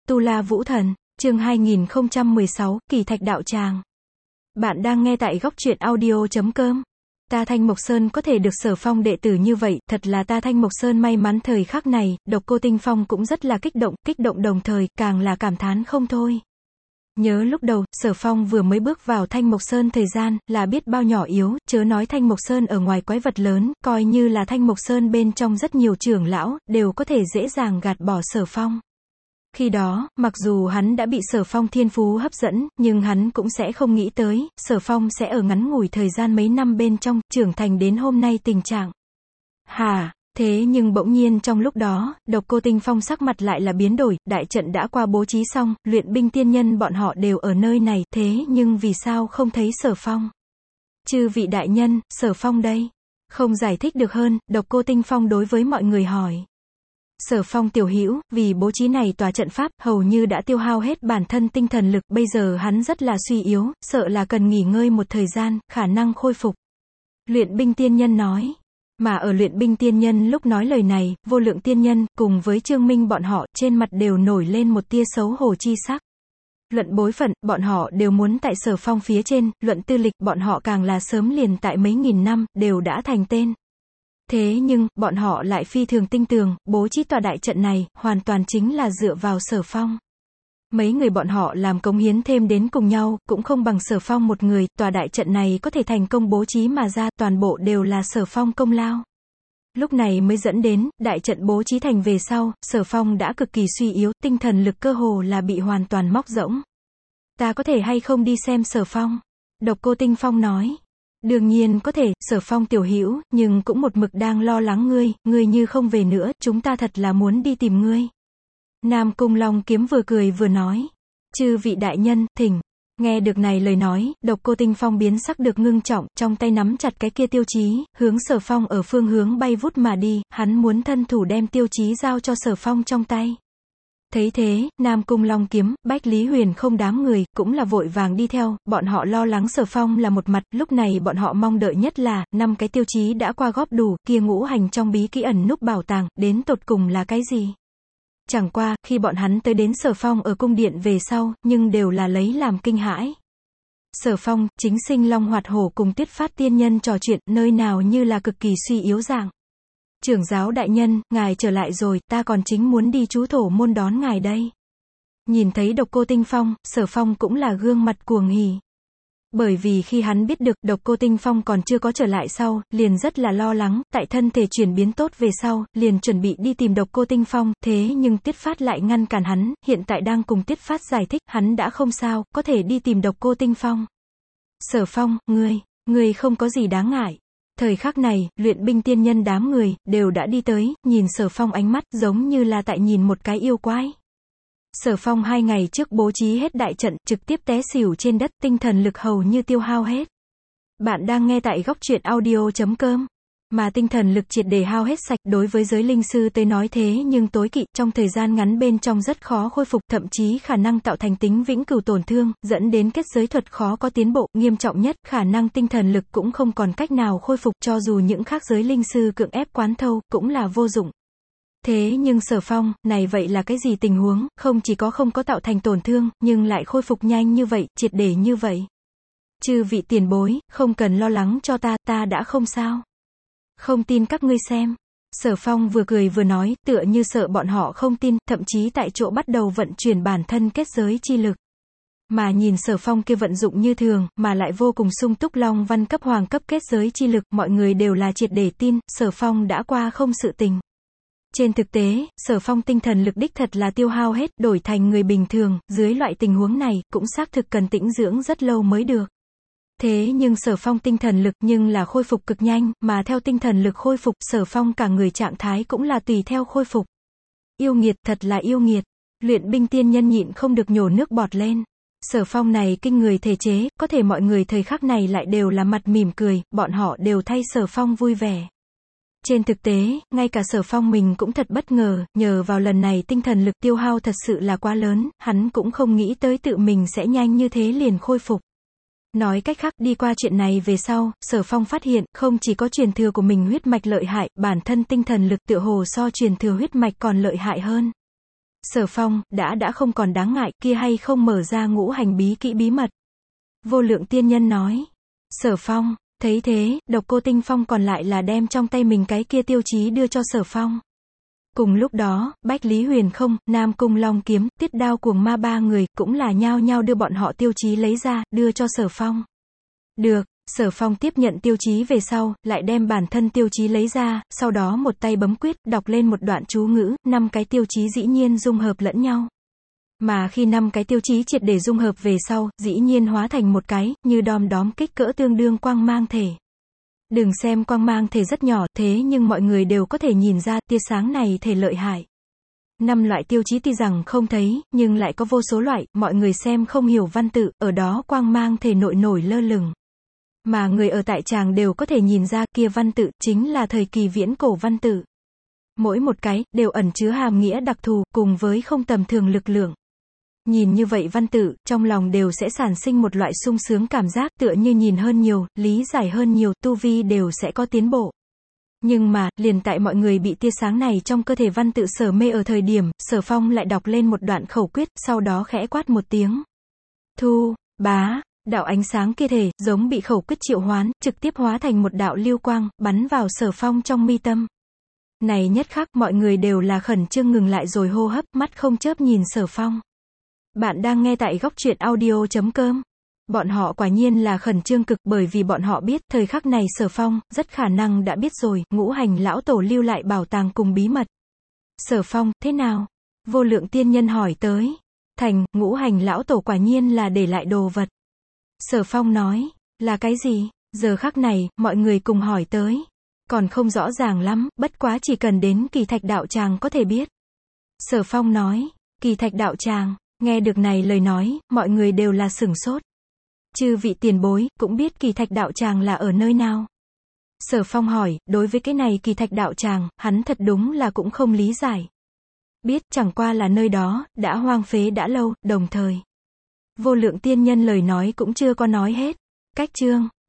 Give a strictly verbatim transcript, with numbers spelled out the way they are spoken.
Tu La Vũ Thần, chương hai nghìn không trăm mười sáu, Kỳ Thạch Đạo Tràng. Bạn đang nghe tại góc truyện audio chấm com. Ta Thanh Mộc Sơn có thể được Sở Phong đệ tử như vậy, thật là ta Thanh Mộc Sơn may mắn. Thời khắc này, Độc Cô Tinh Phong cũng rất là kích động, kích động đồng thời, càng là cảm thán không thôi. Nhớ lúc đầu, Sở Phong vừa mới bước vào Thanh Mộc Sơn thời gian, là biết bao nhỏ yếu, chớ nói Thanh Mộc Sơn ở ngoài quái vật lớn, coi như là Thanh Mộc Sơn bên trong rất nhiều trưởng lão, đều có thể dễ dàng gạt bỏ Sở Phong. Khi đó, mặc dù hắn đã bị Sở Phong thiên phú hấp dẫn, nhưng hắn cũng sẽ không nghĩ tới, Sở Phong sẽ ở ngắn ngủi thời gian mấy năm bên trong, trưởng thành đến hôm nay tình trạng. Hà, thế nhưng bỗng nhiên trong lúc đó, Độc Cô Tinh Phong sắc mặt lại là biến đổi, đại trận đã qua bố trí xong, luyện binh tiên nhân bọn họ đều ở nơi này, thế nhưng vì sao không thấy Sở Phong? Chư vị đại nhân, Sở Phong đây? Không giải thích được hơn, Độc Cô Tinh Phong đối với mọi người hỏi. Sở Phong tiểu hữu, vì bố trí này tòa trận pháp, hầu như đã tiêu hao hết bản thân tinh thần lực, bây giờ hắn rất là suy yếu, sợ là cần nghỉ ngơi một thời gian, khả năng khôi phục. Luyện binh tiên nhân nói. Mà ở luyện binh tiên nhân lúc nói lời này, Vô Lượng tiên nhân, cùng với Trương Minh bọn họ, trên mặt đều nổi lên một tia xấu hổ chi sắc. Luận bối phận, bọn họ đều muốn tại Sở Phong phía trên, luận tư lịch, bọn họ càng là sớm liền tại mấy nghìn năm, đều đã thành tên. Thế nhưng, bọn họ lại phi thường tinh tường, bố trí tòa đại trận này, hoàn toàn chính là dựa vào Sở Phong. Mấy người bọn họ làm cống hiến thêm đến cùng nhau, cũng không bằng Sở Phong một người, tòa đại trận này có thể thành công bố trí mà ra, toàn bộ đều là Sở Phong công lao. Lúc này mới dẫn đến, đại trận bố trí thành về sau, Sở Phong đã cực kỳ suy yếu, tinh thần lực cơ hồ là bị hoàn toàn móc rỗng. Ta có thể hay không đi xem Sở Phong? Độc Cô Tinh Phong nói. Đương nhiên có thể, Sở Phong tiểu hữu, nhưng cũng một mực đang lo lắng ngươi, ngươi như không về nữa, chúng ta thật là muốn đi tìm ngươi. Nam Cung Long Kiếm vừa cười vừa nói. Chư vị đại nhân, thỉnh. Nghe được này lời nói, Độc Cô Tinh Phong biến sắc được ngưng trọng, trong tay nắm chặt cái kia tiêu chí, hướng Sở Phong ở phương hướng bay vút mà đi, hắn muốn thân thủ đem tiêu chí giao cho Sở Phong trong tay. Thấy thế, Nam Cung Long Kiếm, Bách Lý Huyền không đám người, cũng là vội vàng đi theo, bọn họ lo lắng Sở Phong là một mặt, lúc này bọn họ mong đợi nhất là, năm cái tiêu chí đã qua góp đủ, kia ngũ hành trong bí kỹ ẩn núp bảo tàng, đến tột cùng là cái gì? Chẳng qua, khi bọn hắn tới đến Sở Phong ở cung điện về sau, nhưng đều là lấy làm kinh hãi. Sở Phong, chính sinh Long Hoạt Hổ cùng Tuyết Phát tiên nhân trò chuyện, nơi nào như là cực kỳ suy yếu dạng. Trưởng giáo đại nhân, ngài trở lại rồi, ta còn chính muốn đi chú thổ môn đón ngài đây. Nhìn thấy Độc Cô Tinh Phong, Sở Phong cũng là gương mặt cuồng hỉ. Bởi vì khi hắn biết được Độc Cô Tinh Phong còn chưa có trở lại sau, liền rất là lo lắng, tại thân thể chuyển biến tốt về sau, liền chuẩn bị đi tìm Độc Cô Tinh Phong, thế nhưng Tiết Phát lại ngăn cản hắn, hiện tại đang cùng Tiết Phát giải thích, hắn đã không sao, có thể đi tìm Độc Cô Tinh Phong. Sở Phong, ngươi, ngươi không có gì đáng ngại. Thời khắc này, luyện binh tiên nhân đám người, đều đã đi tới, nhìn Sở Phong ánh mắt, giống như là tại nhìn một cái yêu quái. Sở Phong hai ngày trước bố trí hết đại trận, trực tiếp té xỉu trên đất, tinh thần lực hầu như tiêu hao hết. Bạn đang nghe tại góc truyện audio chấm com. Mà tinh thần lực triệt để hao hết sạch, đối với giới linh sư tới nói thế nhưng tối kỵ, trong thời gian ngắn bên trong rất khó khôi phục, thậm chí khả năng tạo thành tính vĩnh cửu tổn thương, dẫn đến kết giới thuật khó có tiến bộ, nghiêm trọng nhất, khả năng tinh thần lực cũng không còn cách nào khôi phục, cho dù những khác giới linh sư cưỡng ép quán thâu, cũng là vô dụng. Thế nhưng Sở Phong, này vậy là cái gì tình huống, không chỉ có không có tạo thành tổn thương, nhưng lại khôi phục nhanh như vậy, triệt để như vậy. Chư vị tiền bối, không cần lo lắng cho ta, ta đã không sao. Không tin các ngươi xem. Sở Phong vừa cười vừa nói, tựa như sợ bọn họ không tin, thậm chí tại chỗ bắt đầu vận chuyển bản thân kết giới chi lực. Mà nhìn Sở Phong kia vận dụng như thường, mà lại vô cùng sung túc long văn cấp hoàng cấp kết giới chi lực, mọi người đều là triệt để tin, Sở Phong đã qua không sự tình. Trên thực tế, Sở Phong tinh thần lực đích thật là tiêu hao hết, đổi thành người bình thường, dưới loại tình huống này, cũng xác thực cần tĩnh dưỡng rất lâu mới được. Thế nhưng Sở Phong tinh thần lực nhưng là khôi phục cực nhanh, mà theo tinh thần lực khôi phục, Sở Phong cả người trạng thái cũng là tùy theo khôi phục. Yêu nghiệt, thật là yêu nghiệt. Luyện binh tiên nhân nhịn không được nhổ nước bọt lên. Sở Phong này kinh người thể chế, có thể mọi người thời khắc này lại đều là mặt mỉm cười, bọn họ đều thay Sở Phong vui vẻ. Trên thực tế, ngay cả Sở Phong mình cũng thật bất ngờ, nhờ vào lần này tinh thần lực tiêu hao thật sự là quá lớn, hắn cũng không nghĩ tới tự mình sẽ nhanh như thế liền khôi phục. Nói cách khác, đi qua chuyện này về sau, Sở Phong phát hiện, không chỉ có truyền thừa của mình huyết mạch lợi hại, bản thân tinh thần lực tựa hồ so truyền thừa huyết mạch còn lợi hại hơn. Sở Phong, đã đã không còn đáng ngại, kia hay không mở ra ngũ hành bí kỹ bí mật. Vô Lượng tiên nhân nói. Sở Phong, thấy thế, Độc Cô Tinh Phong còn lại là đem trong tay mình cái kia tiêu chí đưa cho Sở Phong. Cùng lúc đó, Bách Lý Huyền Không, Nam Cung Long Kiếm, Tiết Đao Cuồng Ma ba người, cũng là nhao nhao đưa bọn họ tiêu chí lấy ra, đưa cho Sở Phong. Được, Sở Phong tiếp nhận tiêu chí về sau, lại đem bản thân tiêu chí lấy ra, sau đó một tay bấm quyết, đọc lên một đoạn chú ngữ, năm cái tiêu chí dĩ nhiên dung hợp lẫn nhau. Mà khi năm cái tiêu chí triệt để dung hợp về sau, dĩ nhiên hóa thành một cái, như đom đóm kích cỡ tương đương quang mang thể. Đừng xem quang mang thể rất nhỏ, thế nhưng mọi người đều có thể nhìn ra, tia sáng này thể lợi hại. Năm loại tiêu chí tuy rằng không thấy, nhưng lại có vô số loại, mọi người xem không hiểu văn tự, ở đó quang mang thể nội nổi lơ lửng. Mà người ở tại tràng đều có thể nhìn ra, kia văn tự, chính là thời kỳ viễn cổ văn tự. Mỗi một cái, đều ẩn chứa hàm nghĩa đặc thù, cùng với không tầm thường lực lượng. Nhìn như vậy văn tự, trong lòng đều sẽ sản sinh một loại sung sướng cảm giác, tựa như nhìn hơn nhiều, lý giải hơn nhiều, tu vi đều sẽ có tiến bộ. Nhưng mà, liền tại mọi người bị tia sáng này trong cơ thể văn tự sở mê ở thời điểm, Sở Phong lại đọc lên một đoạn khẩu quyết, sau đó khẽ quát một tiếng. Thu, bá, đạo ánh sáng kia thể, giống bị khẩu quyết triệu hoán, trực tiếp hóa thành một đạo lưu quang, bắn vào Sở Phong trong mi tâm. Này nhất khắc, mọi người đều là khẩn trương ngừng lại rồi hô hấp, mắt không chớp nhìn Sở Phong. Bạn đang nghe tại góc truyện audio chấm com. Bọn họ quả nhiên là khẩn trương cực, bởi vì bọn họ biết, thời khắc này Sở Phong, rất khả năng đã biết rồi, ngũ hành lão tổ lưu lại bảo tàng cùng bí mật. Sở Phong, thế nào? Vô Lượng tiên nhân hỏi tới. Thành, ngũ hành lão tổ quả nhiên là để lại đồ vật. Sở Phong nói, là cái gì? Giờ khắc này, mọi người cùng hỏi tới. Còn không rõ ràng lắm, bất quá chỉ cần đến Kỳ Thạch đạo tràng có thể biết. Sở Phong nói, Kỳ Thạch đạo tràng, nghe được này lời nói, mọi người đều là sửng sốt. Chư vị tiền bối, cũng biết Kỳ Thạch đạo tràng là ở nơi nào? Sở Phong hỏi, đối với cái này Kỳ Thạch đạo tràng, hắn thật đúng là cũng không lý giải. Biết, chẳng qua là nơi đó, đã hoang phế đã lâu, đồng thời. Vô Lượng tiên nhân lời nói cũng chưa có nói hết. Cách chương.